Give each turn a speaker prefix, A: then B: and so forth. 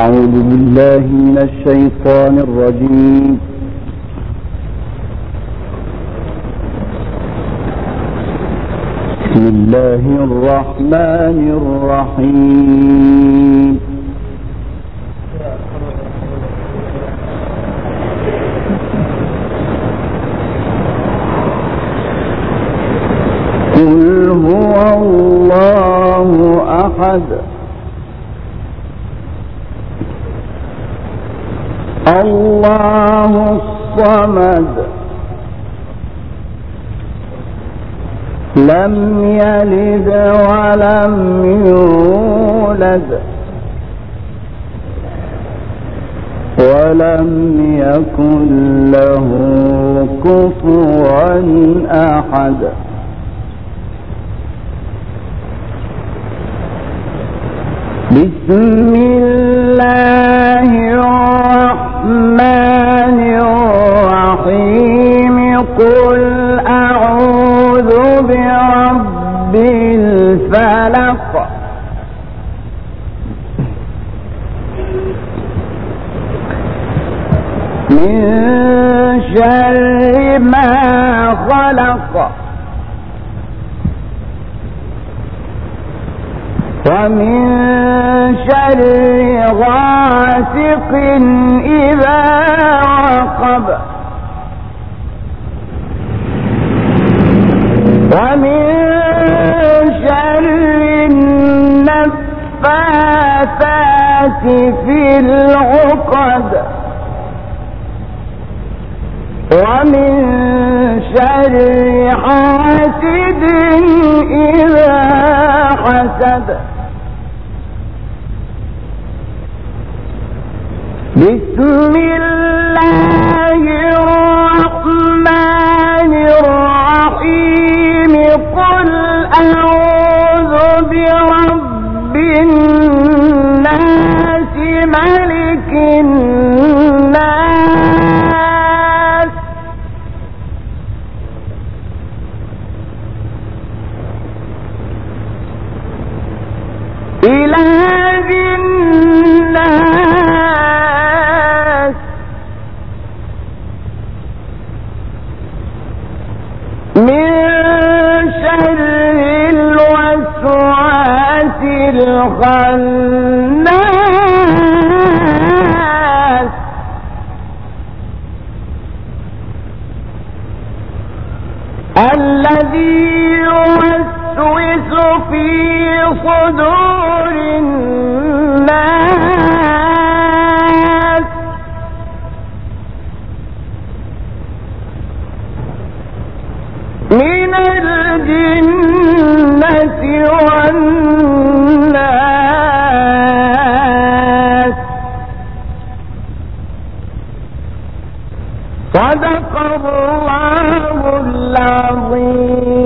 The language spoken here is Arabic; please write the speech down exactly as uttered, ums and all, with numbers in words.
A: أعوذ بالله من الشيطان الرجيم. بسم الله الرحمن الرحيم. قل هو الله أحد الله الصمد لم يلد ولم يولد ولم يكن له كفوا أحد. بسم الله الرحمن الرحيم. قل أعوذ برب الفلق من شر ما خلق ومن شر غاسق إذا وقب ومن شر النفاثات في العقد ومن شر حاسد إذا حسد. بسم الله الرحمن الرحيم. قل أعوذ برب الناس ملك الناس إله الناس من شر الوسواس الخناس الذي يوسوس في صدور الناس من الجنة والناس. صدق الله العظيم.